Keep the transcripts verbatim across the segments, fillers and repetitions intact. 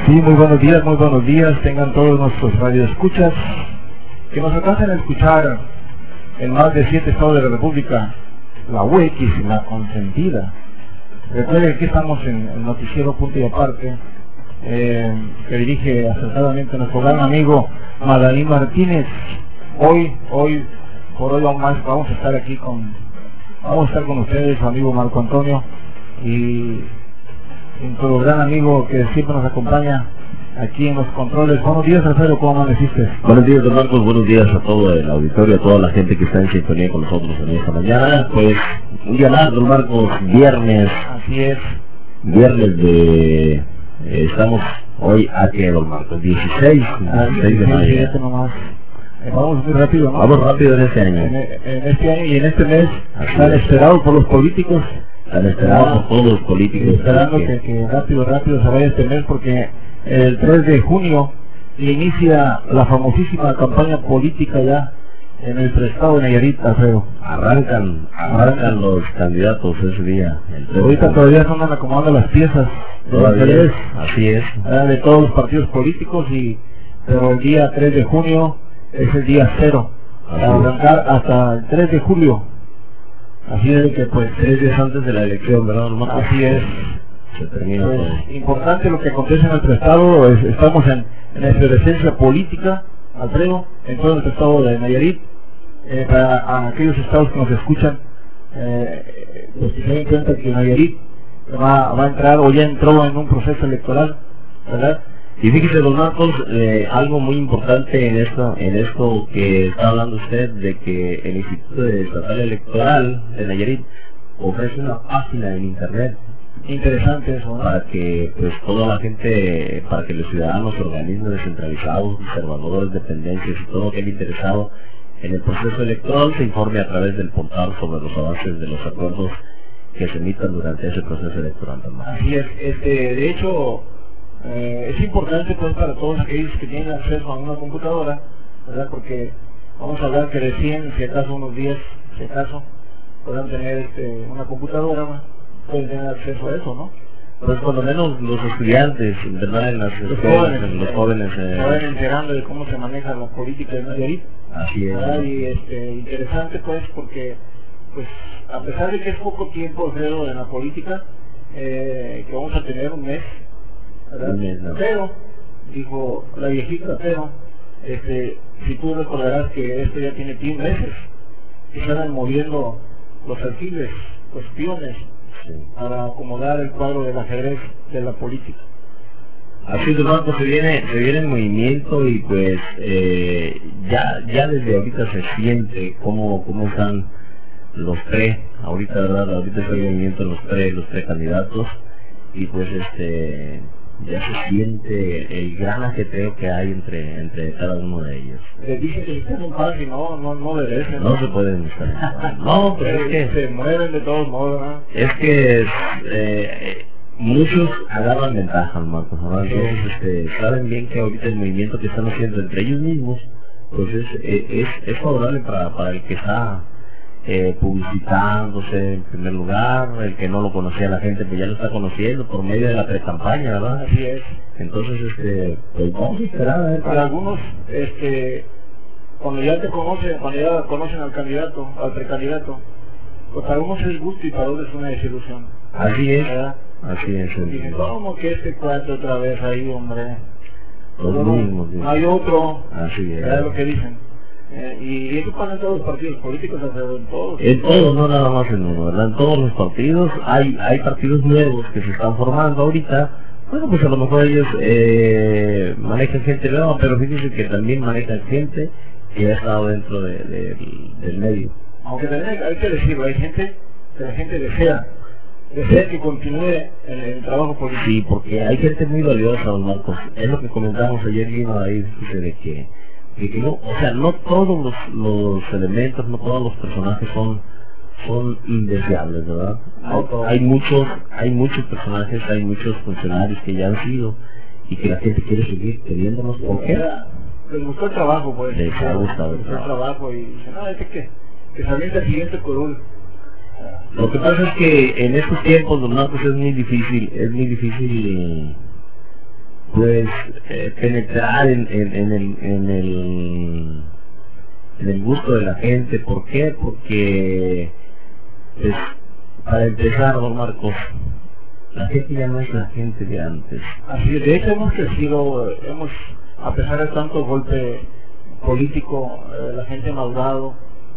Sí, muy buenos días, muy buenos días. Tengan todos nuestros radioescuchas que nos alcancen a escuchar en más de siete estados de la República, la U X, la consentida. Recuerden que estamos en el noticiero Punto y Aparte, eh, que dirige acertadamente nuestro gran amigo Madalín Martínez. Hoy, hoy, por hoy aún más, vamos a estar aquí con, vamos a estar con ustedes, su amigo Marco Antonio, y nuestro gran amigo que siempre nos acompaña aquí en los controles. Buenos días, Alfredo, ¿cómo amaneciste? Buenos días, don Marcos, buenos días a todo el auditorio, a toda la gente que está en sintonía con nosotros en esta mañana. Pues, un día más, don Marcos, viernes. Así es. Viernes de... Eh, estamos hoy a que, don Marcos, dieciséis, dieciséis de mayo. Este nomás. Eh, vamos muy rápido, ¿no? Vamos rápido en este año. En, en este año y en este mes, tan esperado por los políticos. Tan esperado por todos los políticos. Esperando que, que rápido, rápido se vaya este mes, porque el tres de junio inicia la famosísima campaña política ya en nuestro estado de Nayarit, Alfredo. Arrancan, arrancan los candidatos ese día. Ahorita todavía se andan acomodando las piezas de interés, así es, de todos los partidos políticos, y pero el día tres de junio es el día cero, para arrancar hasta el tres de julio. Así es que pues tres días antes de la elección, ¿verdad, hermano? Así es. Se termina Es todo. importante lo que acontece en nuestro estado. Es, estamos en, en efervescencia política, Alfredo, en todo nuestro estado de Nayarit. Eh, para a aquellos estados que nos escuchan, eh, pues que se den cuenta que Nayarit va, va a entrar o ya entró en un proceso electoral, ¿verdad? Y fíjese, don Marcos, eh, algo muy importante en esto, en esto que está hablando usted, de que el Instituto Estatal Electoral de Nayarit ofrece una página en internet. Interesante eso, ¿no? Para que pues toda la gente, para que los ciudadanos, organismos descentralizados, observadores, dependencias y todo aquel interesado en el proceso electoral se informe a través del portal sobre los avances de los acuerdos que se emitan durante ese proceso electoral. Así es, este, de hecho, eh, es importante pues para todos aquellos que tienen acceso a una computadora, ¿verdad? Porque vamos a hablar que recién, si acaso unos días, si acaso, podrán tener este, una computadora, ¿no? Pueden tener acceso a eso, ¿no? Pues por lo menos los estudiantes, ¿verdad? En las los escuelas, jóvenes, en los jóvenes eh, se van enterando de cómo se maneja la política de Nayarit. Así es. ¿verdad? Y este, interesante pues porque, pues, a pesar de que es poco tiempo, Alfredo, en la política, eh, que vamos a tener un mes, ¿verdad? Un mes, ¿no? Pero, dijo la viejita, pero, este, si tú recordarás que esto ya tiene diez meses, que se van moviendo los alfiles, los piones, Sí. para acomodar el cuadro del ajedrez de la política. Así de pronto se viene, se viene el movimiento y pues eh, ya, ya desde ahorita se siente cómo, cómo están los pre, ahorita verdad, ahorita está el movimiento de los pre, los pre candidatos, y pues este ya se siente el gran ajetreo que hay entre, entre cada uno de ellos. Les dicen que están en paz y no, no, no obedecen. No se pueden estar en paz. No, pero es que se mueven de todos modos, ¿no? es que eh, muchos agarran ventaja, Marcos, ¿no? Entonces este, saben bien que ahorita el movimiento que están haciendo entre ellos mismos pues es, es, es favorable para, para el que está eh, publicitándose en primer lugar, el que no lo conocía la gente pues ya lo está conociendo por medio de la pre-campaña, ¿verdad? Así es. Entonces este, pues vamos a esperar a ver. Para algunos, este, cuando ya te conocen, cuando ya conocen al candidato, al precandidato, pues para algunos es gusto y para otros es una desilusión. Así es, ¿verdad? así es. Y dicen, ¿cómo que este cuate otra vez ahí, hombre? Los no, mismos, no hay otro. Así es. ¿Verdad lo que dicen? Eh, y eso pasa en todos los partidos políticos, en todos. En todos, no nada más en uno, ¿verdad? En todos los partidos hay hay partidos nuevos que se están formando ahorita. Bueno, pues a lo mejor ellos eh, manejan gente nueva, pero fíjense que también manejan gente que ha estado dentro de, de, del medio. Aunque también hay que decirlo, hay gente que la gente desea, desea que continúe en el trabajo político. Sí, porque hay gente muy valiosa, don Marcos. Es lo que comentábamos ayer mismo ahí, de que, de que no, o sea, no todos los, los elementos, no todos los personajes son son indeseables, ¿verdad? Hay, hay muchos, hay muchos personajes, hay muchos funcionarios que ya han sido y que la gente quiere seguir queriéndolos. ¿Por qué? Les gustó el trabajo, pues. Les ha gustado el trabajo. trabajo y dicen, no, este que, que se avienta el siguiente curul. Lo que pasa es que en estos tiempos, don Marcos, es muy difícil, es muy difícil pues eh, penetrar en, en, en, el, en, el, en el gusto de la gente. ¿Por qué? Porque, pues, para empezar, don Marcos, la gente ya no es la gente de antes. Así es, de hecho hemos crecido, hemos, a pesar de tanto golpe político, eh, la gente ha madurado,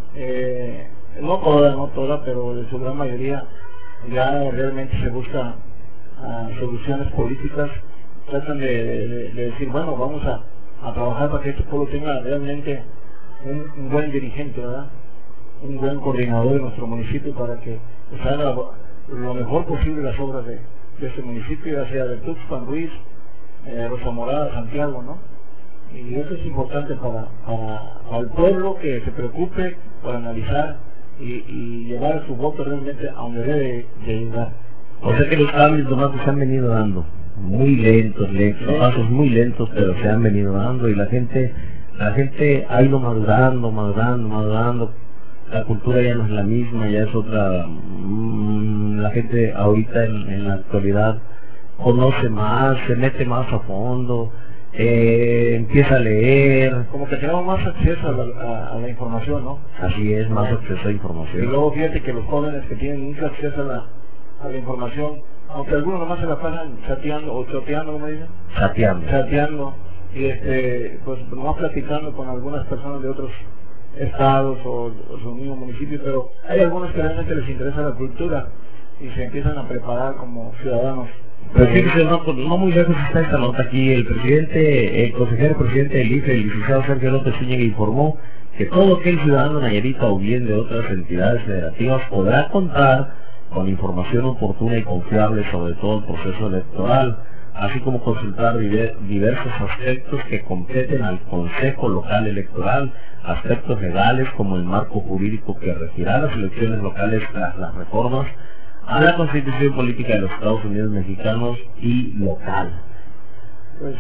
eh, no toda, no toda, pero de su gran mayoría ya realmente se busca uh, soluciones políticas, tratan de, de, de decir, bueno, vamos a, a trabajar para que este pueblo tenga realmente un, un buen dirigente, ¿verdad? Un buen coordinador de nuestro municipio para que pues, haga lo mejor posible las obras de, de este municipio, ya sea de Tuxpan, Ruiz, eh, Rosa Morada, Santiago, ¿no? Y eso es importante para, para, para el pueblo, que se preocupe por analizar y, y llevar su voto realmente a donde debe de llegar. O sea que los cambios nomás se han venido dando, muy lentos, lentos, pasos muy lentos, pero se han venido dando, y la gente, la gente ha ido madurando, madurando, madurando. La cultura ya no es la misma, ya es otra. Mmm, la gente ahorita en, en la actualidad conoce más, se mete más a fondo, eh, empieza a leer. Como que tenemos más acceso a la, a, a la información, ¿no? Así es, más acceso a información. Y luego fíjate que los jóvenes que tienen mucho acceso a la, a la información, aunque algunos nomás se la pasan chateando, o choteando, ¿cómo dicen? Chateando. Chateando, y este, pues nomás platicando con algunas personas de otros estados o, o su mismo municipio, pero hay algunos que realmente les interesa la cultura y se empiezan a preparar como ciudadanos. Pero fíjese, no, no muy lejos está esta nota aquí. El presidente, el consejero presidente del I F E, el licenciado Sergio López Zúñiga, informó que todo aquel ciudadano nayarita o bien de otras entidades federativas podrá contar con información oportuna y confiable sobre todo el proceso electoral, así como consultar diversos aspectos que competen al Consejo Local Electoral, aspectos legales como el marco jurídico que regirá las elecciones locales tras las reformas a la Constitución Política de los Estados Unidos Mexicanos y local. Pues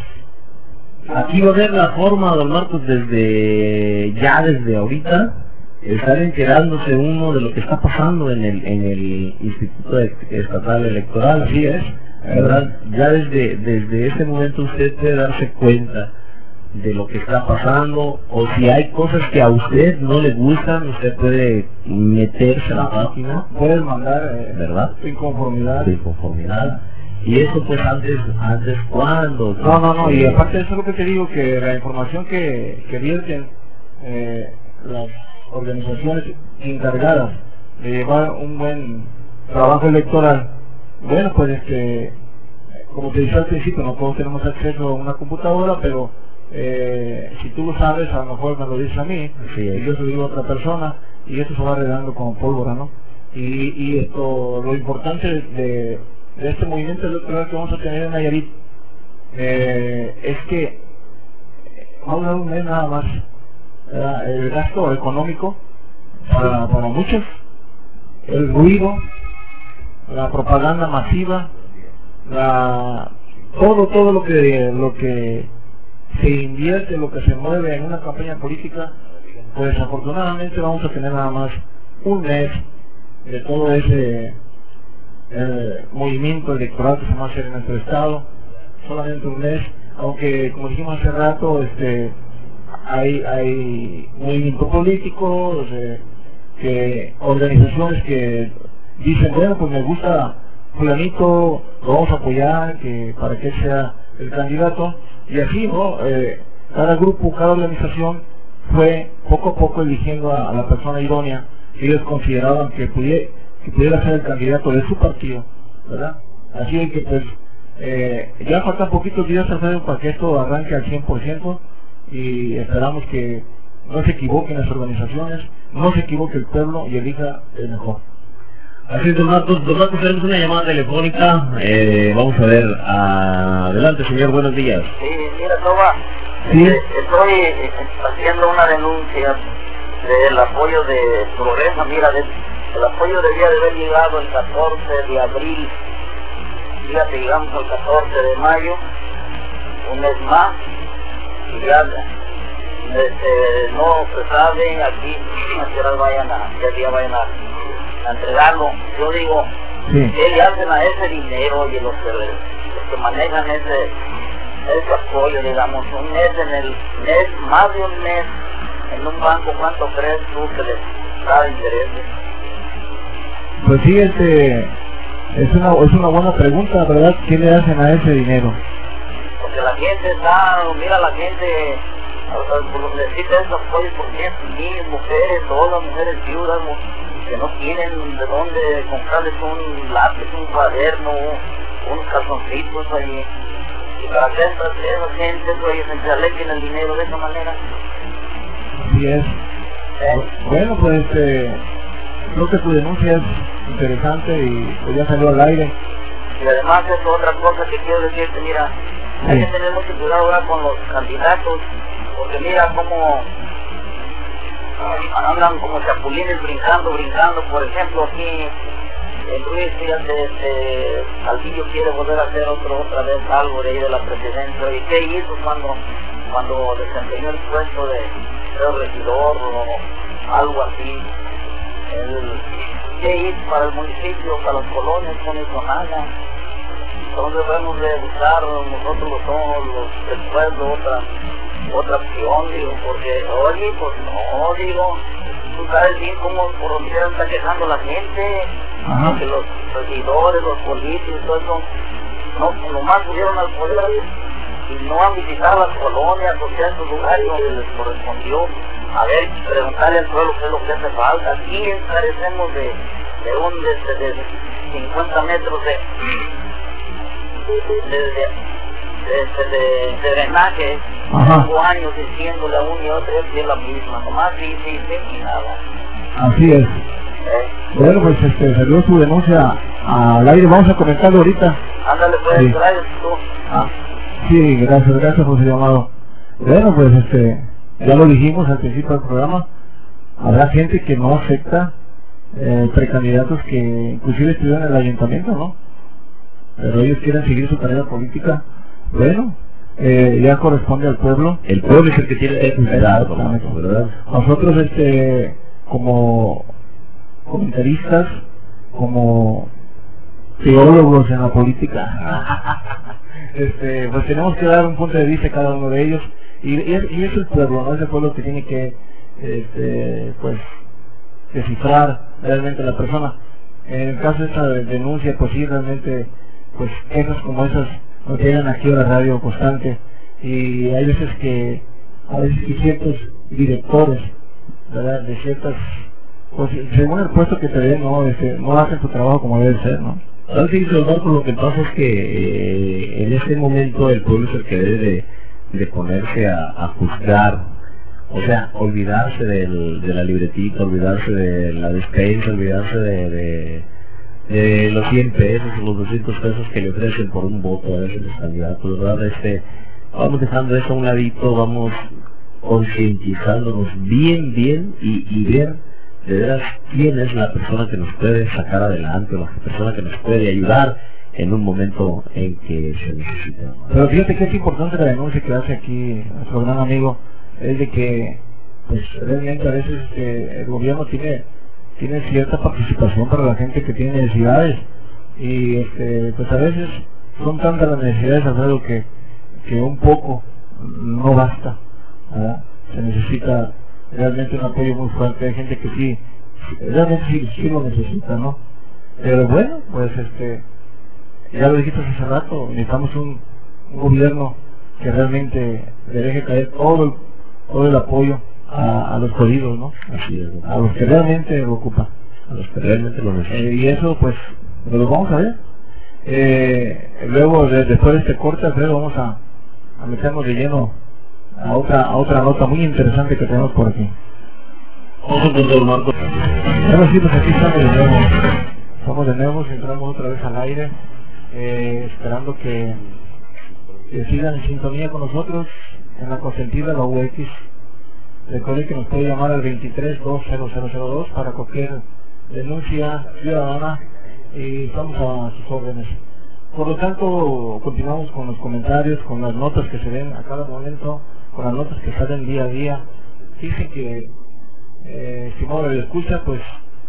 aquí va a haber la forma, don Marcos, desde ya desde ahorita, estar enterándose uno de lo que está pasando en el en el Instituto Estatal Electoral. Así es, ¿verdad? Ya desde desde ese momento usted puede darse cuenta de lo que está pasando, o si hay cosas que a usted no le gustan, usted puede meterse a la página, puedes mandar eh, ¿verdad? Tu inconformidad. Tu inconformidad. Y eso pues antes, antes cuando... No, no, no, y aparte de eso lo que te digo, que la información que, que vierten eh, las organizaciones encargadas de llevar un buen trabajo electoral, bueno, pues este, como te dije al principio, no todos tenemos acceso a una computadora, pero eh, si tú lo sabes, a lo mejor me lo dices a mí, sí, y yo se lo digo a otra persona, y esto se va regando como pólvora, ¿no? Y, y esto, lo importante de, de, de este movimiento electoral que vamos a tener en Nayarit, eh, es que va a durar un mes nada más. ¿Verdad? El gasto económico para, para muchos, el ruido, la propaganda masiva, la, todo todo lo que lo que se invierte, lo que se mueve en una campaña política, pues afortunadamente vamos a tener nada más un mes de todo ese eh, movimiento electoral que se va a hacer en nuestro estado, solamente un mes, aunque como dijimos hace rato, este hay hay movimiento político, eh, que organizaciones que dicen, bueno, pues me gusta fulanito, lo vamos a apoyar, que para que sea el candidato, y así, ¿no? Eh, cada grupo, cada organización fue poco a poco eligiendo a, a la persona idónea que ellos consideraban que pudiera, que pudiera ser el candidato de su partido, ¿verdad? Así es que pues eh, ya faltan poquitos días para que esto arranque al cien por ciento y esperamos que no se equivoquen las organizaciones, no se equivoque el pueblo y elija el mejor. Así es, don Marcos, don Marcos, tenemos una llamada telefónica, eh, vamos a ver, adelante señor, buenos días. Sí, mira, Toba, ¿Sí? estoy haciendo una denuncia del apoyo de Progresa. Mira, de, el apoyo debía de haber llegado el catorce de abril, fíjate, llegamos al catorce de mayo, un mes más, y ya este, no se sabe aquí a qué hora vayan a, qué día vayan a a entregarlo. Yo digo, sí, ¿qué le hacen a ese dinero y los que, los que manejan ese ese apoyo, digamos, un mes en el mes, más de un mes en un banco, ¿cuánto crees tú que les da de intereses? Pues sí, este, es una, es una buena pregunta, ¿verdad? ¿Qué le hacen a ese dinero? Porque la gente está, mira, la gente necesita esos apoyos porque niños, mujeres, todas las mujeres viudas que no tienen de dónde comprarles un lápiz, un cuaderno, unos calzoncitos ahí. Y para que esas, esas gentes, oye, se enchalequen el dinero de esa manera. Así es. ¿Eh? Bueno, pues eh, creo que tu denuncia es interesante y pues ya salió al aire. Y además es otra cosa que quiero decirte, mira, hay que tener mucho cuidado ahora con los candidatos, porque mira cómo andan como chapulines brincando, brincando. Por ejemplo, aquí en Ruiz, fíjate, este, Calvillo quiere volver a hacer otro, otra vez algo de ahí de la presidencia. ¿Y qué hizo cuando, cuando desempeñó el puesto de, de regidor o algo así? El, ¿Qué hizo para el municipio, para las colonias? No hizo nada. Entonces debemos de buscar nosotros los somos los del pueblo otra, otra opción, digo, porque oye, pues no, digo, tú sabes bien cómo por donde quiera está quejando la gente. Ajá. Que los regidores, los políticos, todo eso, no, nomás subieron al poder y no han visitado las colonias o ciertos lugares donde les correspondió. A ver, preguntarle al pueblo qué es lo que hace falta. Aquí carecemos de, de un de, de, de cincuenta metros de de, de, de, de, de drenaje. Cinco años diciéndole a uno y otro que es la misma, nomás sí, sí, sí, y nada. Así es. ¿Eh? Bueno, pues este, salió su denuncia al aire, vamos a comentarlo ahorita. Ándale, pues, sí. Gracias tú. Ah, sí, gracias, gracias por su llamado. Bueno, pues este, ya lo dijimos al principio del programa, habrá gente que no acepta eh, precandidatos que inclusive estuvieron en el ayuntamiento, ¿no? Pero ellos quieren seguir su carrera política. Bueno, eh, ya corresponde al pueblo. El pueblo es el que tiene que cuidar, ¿verdad? Nosotros, este, como comentaristas, como teólogos en la política, este, pues tenemos que dar un punto de vista a cada uno de ellos, y, y, es, y es el pueblo, ¿no? Es el pueblo que tiene que, este, pues, descifrar realmente la persona. En el caso de esta denuncia, pues sí, realmente, pues, quejas como esas nos llegan aquí a la radio constante, y hay veces que, a veces que ciertos directores, ¿verdad?, de ciertas, pues según el puesto que te den, no, este, no hacen su trabajo como debe ser, ¿no? Entonces, lo que pasa es que eh, en este momento el pueblo es el que debe de, de ponerse a, a juzgar, o sea, olvidarse del, de la libretita, olvidarse de la despensa, olvidarse de, de, de los cien pesos o los doscientos pesos que le ofrecen por un voto a veces los candidatos, ¿verdad? Este, vamos dejando eso a un ladito, vamos concientizándonos bien, bien y, y ver de veras quién es la persona que nos puede sacar adelante, o la persona que nos puede ayudar en un momento en que se necesita. Pero fíjate que es importante la denuncia que hace aquí nuestro gran amigo, es de que pues realmente a veces eh, el gobierno tiene tiene cierta participación para la gente que tiene necesidades, y este, pues a veces son tantas las necesidades, Alfredo, que, que un poco no basta, ¿verdad? Se necesita realmente un apoyo muy fuerte. Hay gente que sí, realmente sí, sí lo necesita, ¿no? Pero bueno, pues este, ya lo dijiste hace rato, necesitamos un, un gobierno que realmente le deje caer todo el, todo el apoyo a, a los jodidos, ¿no? Así es, a los que realmente lo ocupan, a los que realmente lo necesitan. Eh, y eso pues lo vamos a ver. Eh, luego, de, después de este corte, Alfredo, vamos a, a meternos de lleno a otra, a otra nota muy interesante que tenemos por aquí. Bueno, sí, pues aquí estamos de nuevo. Estamos de nuevo, entramos otra vez al aire, eh, esperando que, que sigan en sintonía con nosotros en la consentida, la U X. Recuerden que nos puede llamar al veintitrés dos cero cero cero dos para cualquier denuncia ciudadana, y estamos a sus órdenes. Por lo tanto, continuamos con los comentarios, con las notas que se ven a cada momento, con las notas que salen día a día. Dicen que, eh, estimado de escucha, pues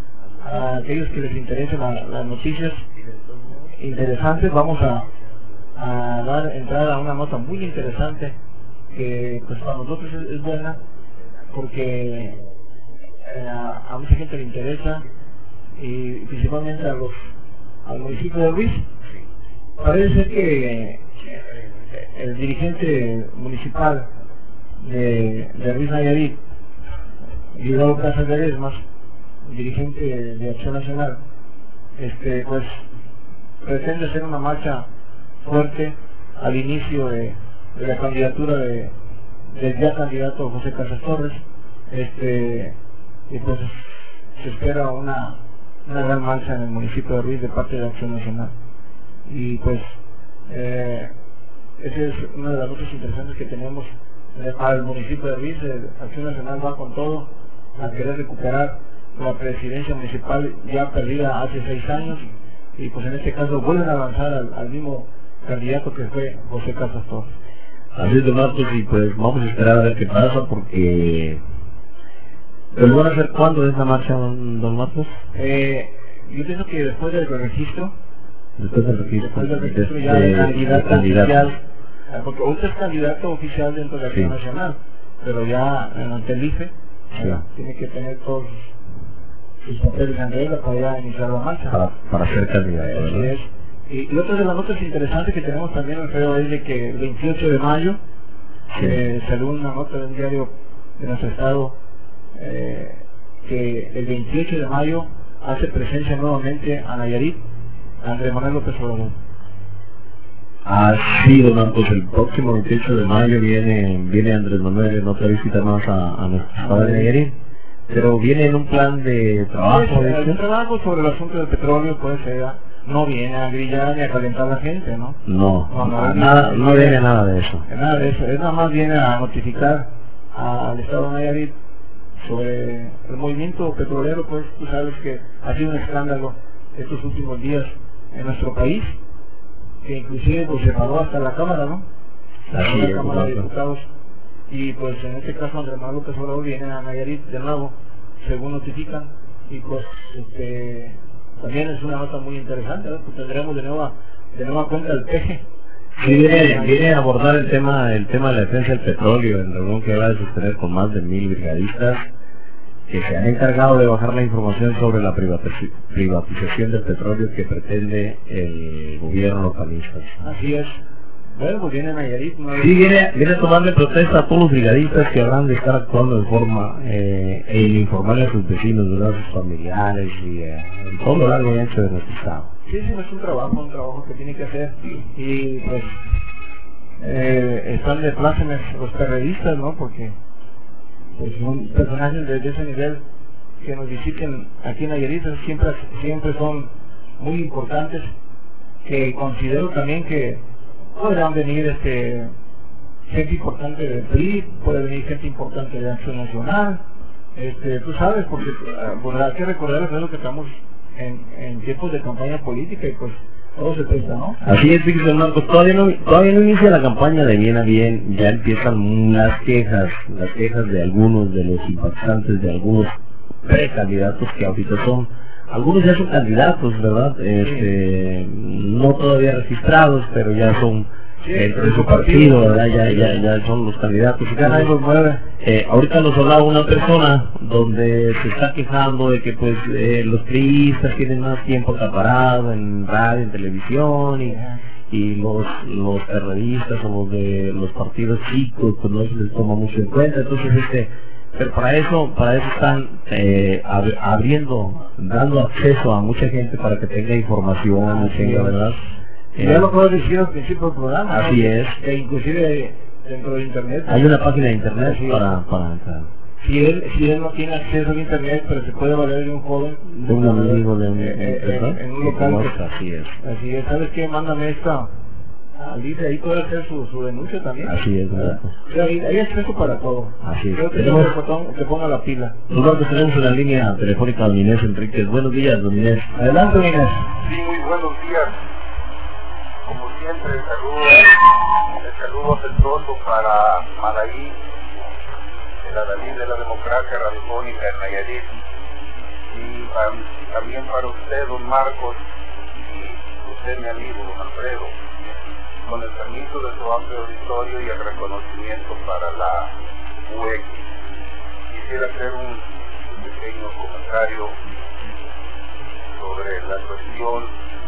a aquellos que les interesen la, las noticias interesantes, vamos a, a dar entrada a una nota muy interesante que pues para nosotros es, es buena porque eh, a, a mucha gente le interesa y principalmente a los al municipio de Ruiz. Parece ser que eh, el dirigente municipal de, de Ruiz Nayarit, Guido Casas de Ledesma, dirigente de, de Acción Nacional, este pues pretende hacer una marcha fuerte al inicio de, de la candidatura de, del ya candidato José Casas Torres, este y pues se espera una, una gran marcha en el municipio de Ruiz de parte de Acción Nacional. Y pues eh, esa es una de las cosas interesantes que tenemos eh, para el municipio de Ruiz. eh, Acción Nacional va con todo a querer recuperar la presidencia municipal ya perdida hace seis años y pues en este caso vuelven a avanzar al, al mismo candidato que fue José Casas Torres. Así es, don Marcos, y pues vamos a esperar a ver qué pasa porque... ¿Pero van a hacer cuándo es la marcha, don, don Marcos? Eh, yo pienso que después del registro, Después del registro, después del registro ya de- de candidato, de candidato. oficial, eh, porque usted es candidato oficial dentro de Acción Sí. Nacional, pero ya ante el I F E, Sí. ¿verdad? Tiene que tener todos sus, sus papeles en regla para ya iniciar la marcha. Para, para ser candidato, Eh, así ¿verdad? es. Y, y otra de las notas interesantes que tenemos también, Alfredo, es de que el veintiocho de mayo Sí. eh, salió una nota de un diario de nuestro estado eh, que el veintiocho de mayo hace presencia nuevamente a Nayarit Andrés Manuel López Obrador. Ah, sí, don Marcos, el próximo veintiocho de mayo viene viene Andrés Manuel en otra visita más a, a nuestro estado de Nayarit, pero viene en un plan de trabajo, Pues, de el hecho. trabajo sobre el asunto del petróleo pues eh, no viene a grillar ni a calentar a la gente, ¿no? No, No, no, nada, no, no viene nada de eso. Nada de eso, es nada más viene a notificar al estado de Nayarit sobre el movimiento petrolero. Pues tú sabes que ha sido un escándalo estos últimos días en nuestro país, que inclusive pues se paró hasta la Cámara, ¿no? Así la es, Cámara de correcto. Diputados. Y pues en este caso Andrés Manuel López Obrador viene a Nayarit de nuevo, según notifican, y pues este también es una nota muy interesante, ¿no? Pues tendremos de nueva, de nueva cuenta el peje. Sí, viene, viene a abordar el tema el tema de la defensa del petróleo en reunión que va a sostener con más de mil brigadistas que se han encargado de bajar la información sobre la privatiz- privatización del petróleo que pretende el gobierno localista. Así es. Bueno, pues viene Nayarit. ¿No? Sí, viene, viene a tomarle protesta a todos los brigadistas que habrán de estar actuando de forma eh, e informarle a sus vecinos, ¿verdad? A sus familiares y eh, en todo lo largo y ancho de nuestro estado. Sí, sí, es un trabajo, un trabajo que tiene que hacer. Y pues eh, están de plácemes los periodistas, ¿no? Porque pues, son personajes de, de ese nivel que nos visiten aquí en Nayarit, siempre, siempre son muy importantes, que considero también que podrán venir este gente importante del P R I, puede venir gente importante de Acción Nacional, este, tú sabes, porque uh, pues, hay que recordar que es lo que estamos en, en tiempos de campaña política y pues todo se presta, ¿no? Así es, fíjese, don Marcos, todavía no, todavía no inicia la campaña de bien a bien, ya empiezan las quejas, las quejas de algunos de los simpatizantes, de algunos precandidatos que ahorita son, algunos ya son candidatos, ¿verdad? Este, no todavía registrados, pero ya son dentro de su partido, ¿verdad? Ya, ya, ya son los candidatos. Ya nadie los mueve. Eh, ahorita nos hablaba una persona donde se está quejando de que pues eh, los priistas tienen más tiempo acaparado en radio, en televisión y, y los los periodistas o los de los partidos chicos pues no se les toma mucho en cuenta. Entonces este pero para eso para eso están eh, ab- abriendo, dando acceso a mucha gente para que tenga información y tenga, ¿verdad? Eh, Ya lo puedo decir al principio del programa, ¿no? Así es. Que inclusive dentro de internet. hay una página de internet Sí. para para entrar. Si él, si él no tiene acceso al internet, pero se puede valer de un joven, De un amigo de un, eh, eh, ¿verdad? en un Que local. conozca, así es. Así es, ¿sabes qué? Mándame esta. Alicia, ahí puede hacer su, su denuncia también. Así es, ¿verdad? ¿verdad? Sí, ahí, ahí es acceso para todo. Así es. Creo que Tenemos- el botón que ponga la pila. Nosotros tenemos en la línea telefónica a don Inés Enríquez. Buenos días, don Inés. Adelante, Inés. Sí, muy buenos días. Como siempre, el saludo, el saludo afectuoso para Malaí, el adalid de la democracia radiofónica en Nayarit, y para- también para usted, don Marcos, y usted, mi amigo, don Alfredo. con el permiso de su amplio auditorio y el reconocimiento para la U X, quisiera hacer un pequeño comentario sobre la cuestión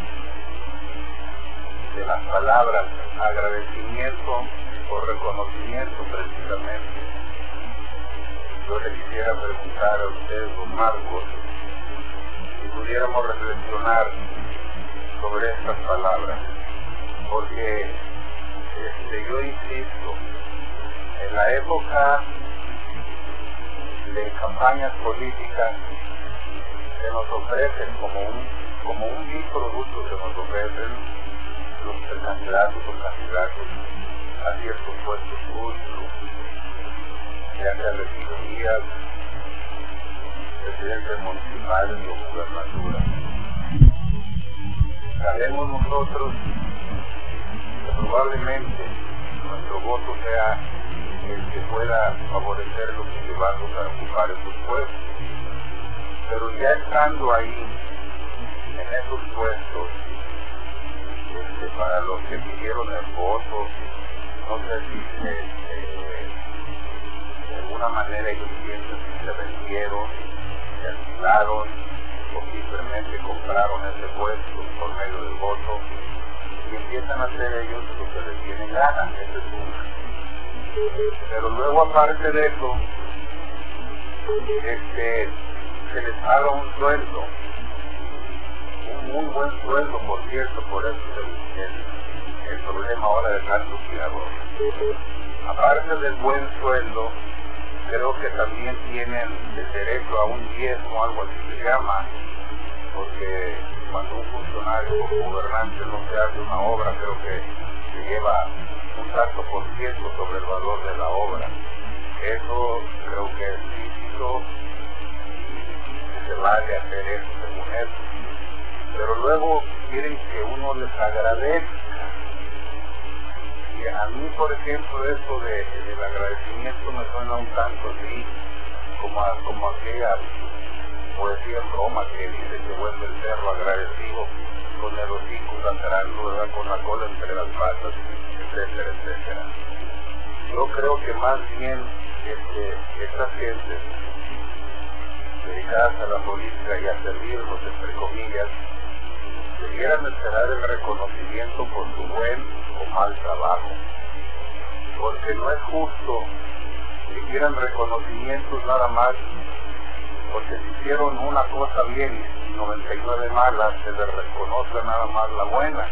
de las palabras agradecimiento o reconocimiento precisamente. Yo le quisiera preguntar a usted, don Marcos, si pudiéramos reflexionar sobre estas palabras, porque este, yo insisto, en la época de campañas políticas se nos ofrecen como un como un biproducto, se nos ofrecen los candidatos o candidatos a ciertos puestos públicos, ya sea regidurías, presidentes municipales o gubernaturas. Sabemos nosotros que probablemente nuestro voto sea el que pueda favorecerlos y llevarlos a ocupar esos puestos, pero ya estando ahí en esos puestos, este, para los que pidieron el voto, no sé si se, eh, de alguna manera ellos piensan si se vendieron, se alquilaron o simplemente compraron ese puesto por medio del voto y empiezan a hacer ellos lo que les tiene gana. Ese es uno. Pero luego, aparte de eso, este, se les paga un sueldo, un muy buen sueldo, por cierto, por eso es el, el, el problema ahora de tantos tiradores. Aparte del buen sueldo, creo que también tienen el derecho a un diezmo, algo así se llama, porque cuando un funcionario o gobernante no se hace una obra, creo que se lleva un tanto por ciento sobre el valor de la obra. Eso creo que es lícito y se vale hacer eso según eso. Pero luego quieren que uno les agradezca. Y a mí, por ejemplo, eso de, del agradecimiento me suena un tanto así, como, a, como aquella poesía en Roma que dice que vuelve el perro agradecido con el hocico sangrando, ¿verdad?, con la cola entre las patas, etcétera, etcétera. Yo creo que más bien este, estas gentes dedicadas a la política y a servirnos, entre comillas, debieran esperar el reconocimiento por su buen o mal trabajo, porque no es justo que quieran reconocimientos nada más porque si hicieron una cosa bien y noventa y nueve malas, se les reconoce nada más la buena.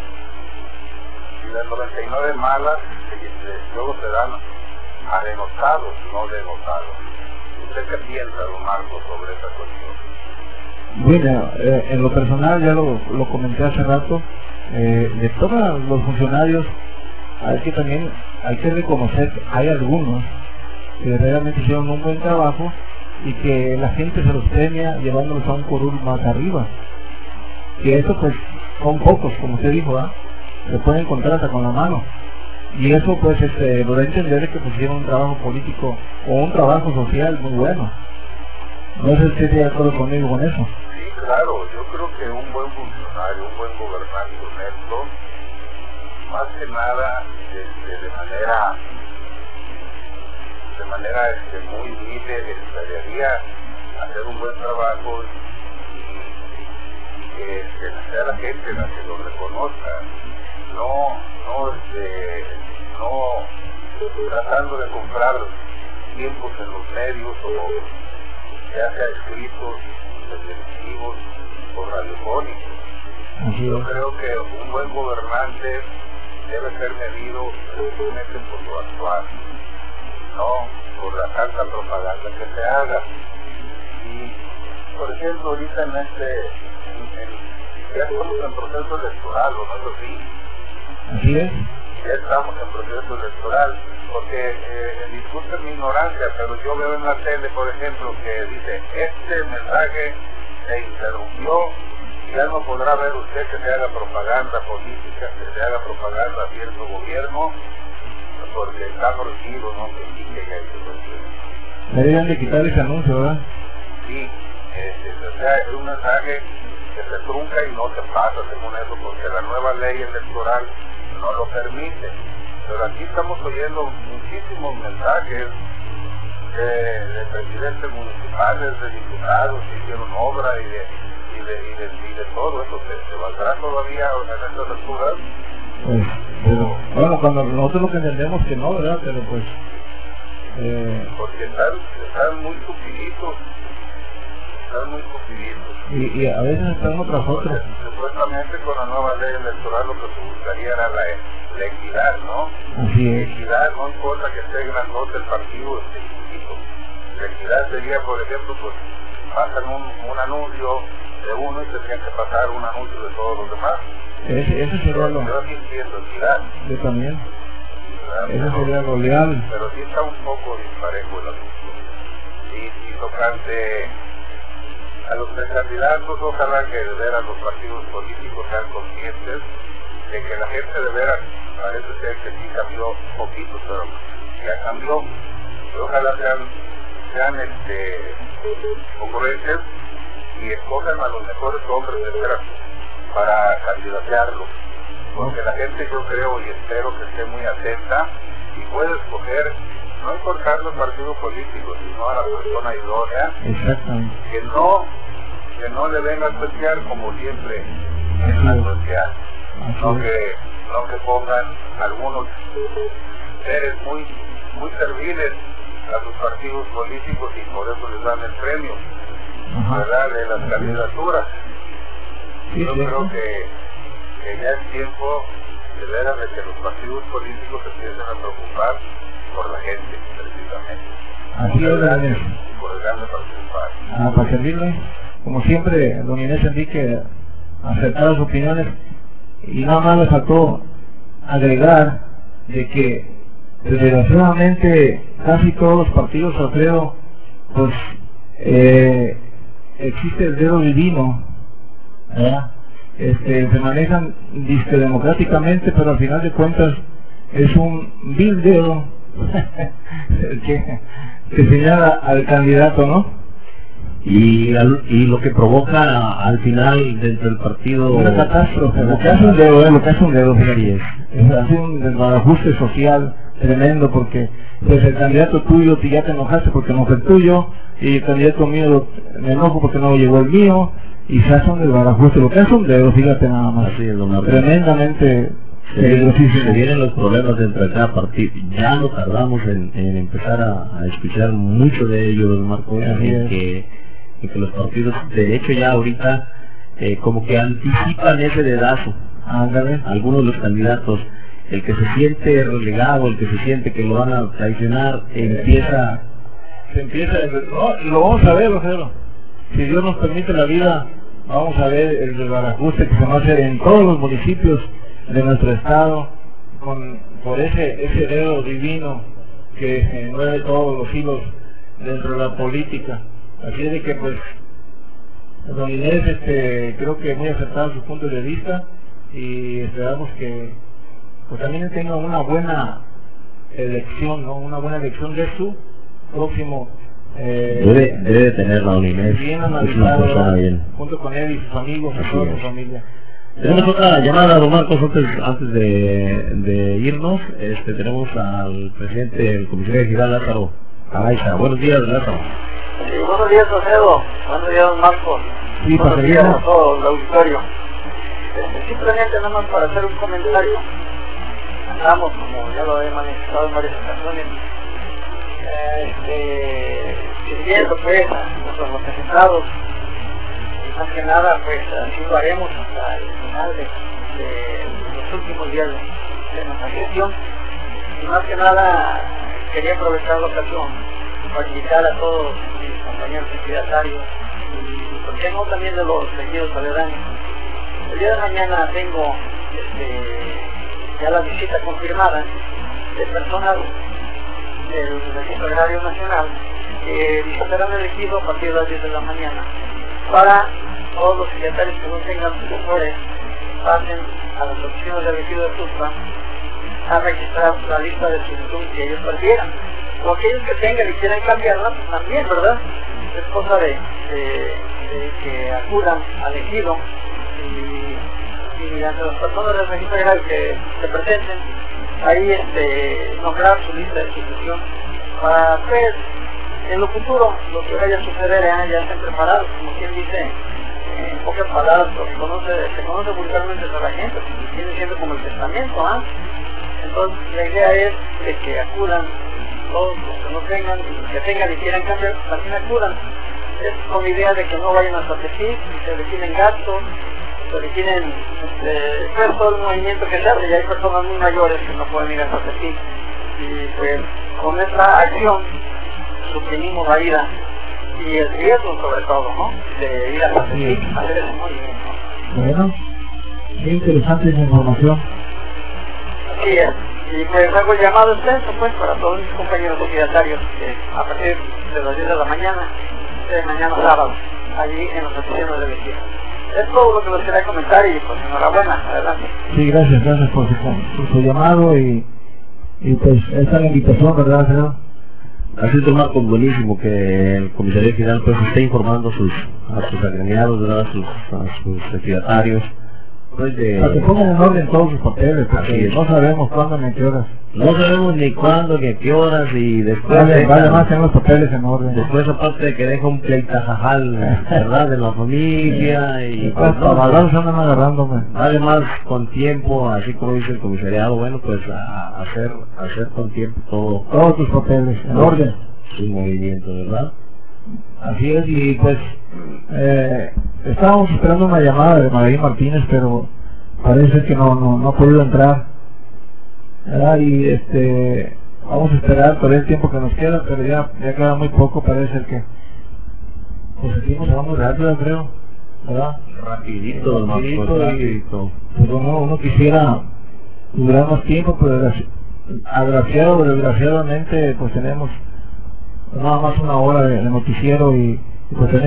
Y las noventa y nueve malas luego se dan a denotados, no denotados. ¿Usted qué piensa, don Marcos, sobre esa cuestión? Bueno, eh, en lo personal ya lo, lo comenté hace rato, eh, de todos los funcionarios hay que también hay que reconocer que hay algunos que realmente hicieron un buen trabajo y que la gente se los premia llevándolos a un curul más arriba, que eso pues son pocos, como usted dijo, ¿eh? Se pueden contar hasta con la mano, y eso pues este, lo da a entender que pues hicieron un trabajo político o un trabajo social muy bueno. No sé si usted está de acuerdo conmigo con eso. Sí, claro, yo creo que un buen funcionario, un buen gobernante honesto, más que nada este, de manera de manera este, muy libre, desearía hacer un buen trabajo y, y que, que sea la gente la que lo reconozca, no, no, este, no tratando de comprar tiempos en los medios o ya sea escritos, televisivos o radiofónicos. Yo creo que un buen gobernante debe ser medido precisamente por su actuar, no por la tanta propaganda que se haga. Y por ejemplo ahorita en este en, en, ya estamos en proceso electoral, ¿no es así? Así es. Ya estamos en proceso electoral, porque eh, disculpen mi ignorancia, pero yo veo en la tele, por ejemplo, que dice este mensaje se interrumpió, ya no podrá ver usted que se haga propaganda política, que se haga propaganda a cierto gobierno, porque está prohibido, ¿no?, que indique que hay que deberían de quitar ese anuncio, ¿verdad? Sí, este, o sea, es un mensaje que se trunca y no se pasa según eso, porque la nueva ley electoral no lo permite. Pero aquí estamos oyendo muchísimos mensajes de, de presidentes municipales, de diputados que hicieron obra y de, y de, y de, y de todo eso. ¿Se, se valdrá todavía en estas alturas? Pues, pero, bueno, cuando nosotros lo que entendemos que no, ¿verdad? Pero pues... Eh, porque están, están muy supiditos, están muy supiditos. Y, y a veces están uno tras otro. Supuestamente con la nueva ley electoral lo que se buscaría era la, la equidad, ¿no? Así es. Equidad, no importa que esté grandote el partido específico. La equidad sería, por ejemplo, pues pasan un, un anuncio de uno y tendrían que pasar un anuncio de todos los demás. Ese, ese sería lo... Yo sí entiendo equidad. Yo también. Ese Pero, sería lo leal. pero sí está un poco disparejo el asunto. Y, y tocante a los precandidatos, ojalá que de veras los partidos políticos sean conscientes de que la gente de veras parece ser que sí cambió un poquito, pero ya cambió. Y ojalá sean, sean este, concurrentes y escojan a los mejores hombres de veras para candidatearlos. Porque la gente, yo creo y espero que esté muy atenta y puede escoger, no importando el partido político, sino a la persona idónea. Exactamente. Que no, que no le venga a tuitear como siempre vienen a tuitear. No que, no que pongan algunos seres muy, muy serviles a sus partidos políticos y por eso les dan el premio, Ajá. ¿verdad?, de las candidaturas. Sí, Yo sí, creo sí. que, que ya es tiempo de veras de que los partidos políticos se empiecen a preocupar por la gente, precisamente. Así es, don Inés. Por el grande participar. Ah, para servirle. Como siempre, don Inés Enrique, acertadas opiniones. Y nada más le faltó agregar de que desgraciadamente casi todos los partidos, Alfredo, pues eh, existe el dedo divino, ¿verdad? Este, se manejan disque democráticamente, pero al final de cuentas es un vil dedo que, que señala al candidato, ¿no? Y, al, y lo que provoca al final dentro del partido Una catástrofe, lo que hace un dedo, eh, lo que hace un dedo, fíjate, es, es hace un desbarajuste social tremendo, porque pues el candidato tuyo, si ya te enojaste porque no fue el tuyo, y el candidato mío me enojo porque no llegó el mío, y se hace un desbarajuste, lo que hace un dedo, fíjate nada más. Así es, don Marco. Tremendamente Se, peligrosísimo. se vienen los problemas entre cada partido. Ya no tardamos en, en empezar a, a escuchar mucho de ellos, don Marco, Así en es. que, en que los partidos, de hecho ya ahorita, eh, como que anticipan ese dedazo. Ándale. Algunos de los candidatos, el que se siente relegado, el que se siente que lo van a traicionar, empieza... Se empieza, no, y lo vamos a ver, Rosero. Si Dios nos permite la vida, vamos a ver el desbarajuste que se va a hacer en todos los municipios de nuestro estado, con por ese ese dedo divino que eh, mueve todos los hilos dentro de la política. Así es de que pues don Inés, este, creo que muy acertado sus puntos de vista, y esperamos que pues también tenga una buena elección, ¿no? Una buena elección de su próximo eh, Debe, debe tener la Inés, bien es una analizado, persona bien. junto con él y sus amigos y Así toda es. su familia. Tenemos otra llamada, don Marcos, antes, antes de, de irnos. Este, tenemos al presidente del Comisión Regional, Lázaro Araiza. Buenos días, Lázaro. Sí, buenos días, Alfredo. Buenos días, Marcos. Sí, buenos para días seguir. a todo el auditorio. Este, simplemente nada más para hacer un comentario. Andamos, como ya lo he manifestado en varias ocasiones, este, sirviendo pues a nuestros representados, y más que nada pues así lo haremos hasta el final de, de los últimos días de, de nuestra gestión. Y más que nada quería aprovechar la ocasión para invitar a todos mis compañeros ejidatarios y por qué no también de los ejidos aledaños. El día de mañana tengo este, ya la visita confirmada de personas del Registro Agrario Nacional que visitarán el ejido a partir de las diez de la mañana para todos los ejidatarios que no tengan sucesores pasen a las oficinas del ejido de Tuxtla a registrar la lista de solicitud que ellos prefieran, o aquellos que tengan y quieran cambiarla, pues también, ¿verdad? Es cosa de, de, de que acudan al ejido y y ante las personas del registro agrario que se presenten, ahí este, nombrar su lista de sucesión para pues en lo futuro lo que vaya a suceder ya, ya estén preparados, como quien dice, en pocas palabras, lo que conoce, se conoce vulgarmente a la gente, pues, viene siendo como el testamento, ¿ah? Entonces la idea es de que acudan todos los que no tengan, que tengan y quieran cambiar, también acudan. Es con la idea de que no vayan a Satepí, se destinen gastos, se destinen este, pues, todo el movimiento que se hace, y hay personas muy mayores que no pueden ir a Satepí. Y pues con esta acción suprimimos la ida y el riesgo sobre todo, ¿no? De ir a Satepí, hacer ese movimiento. Bueno, qué interesante esa información. Así es. Y pues hago el llamado extenso pues para todos mis compañeros ejidatarios que a partir de las diez de la mañana, de mañana sábado, allí en las oficinas de vecinos. Es todo lo que les quería comentar y pues enhorabuena, adelante. Sí, gracias, gracias por su, por su llamado y, y pues esa es la invitación, ¿verdad, señor? Así es, Marco, buenísimo que el comisario general pues esté informando a sus, a sus agremiados, ¿verdad? A sus, a sus ejidatarios. Pues de... Para que pongan en orden todos sus papeles, porque no sabemos cuándo ni a qué horas. No sabemos ni cuándo ni a qué horas y después... Vale, deja, vale más tener los papeles en orden. Después aparte de que deja un pleitajajal, ¿verdad? De la familia y... Pues, pues, no, no, se andan agarrándome. Además, con tiempo, así como dice el comisariado, bueno, pues a, a hacer, hacer con tiempo todo... Todos tus papeles, en orden. Su movimiento, ¿verdad? Así es, y pues eh, estábamos esperando una llamada de María Martínez, pero parece que no, no, no ha podido entrar, ¿verdad? Y este vamos a esperar todavía el tiempo que nos queda, pero ya, ya queda muy poco, parece que pues seguimos muy rápido, creo, ¿verdad? Rapidito, rapidito, más y, rapidito. Pues uno, uno quisiera durar más tiempo, pero agraciado o desgraciadamente pues tenemos nada más una hora de, de noticiero y, y pues tenemos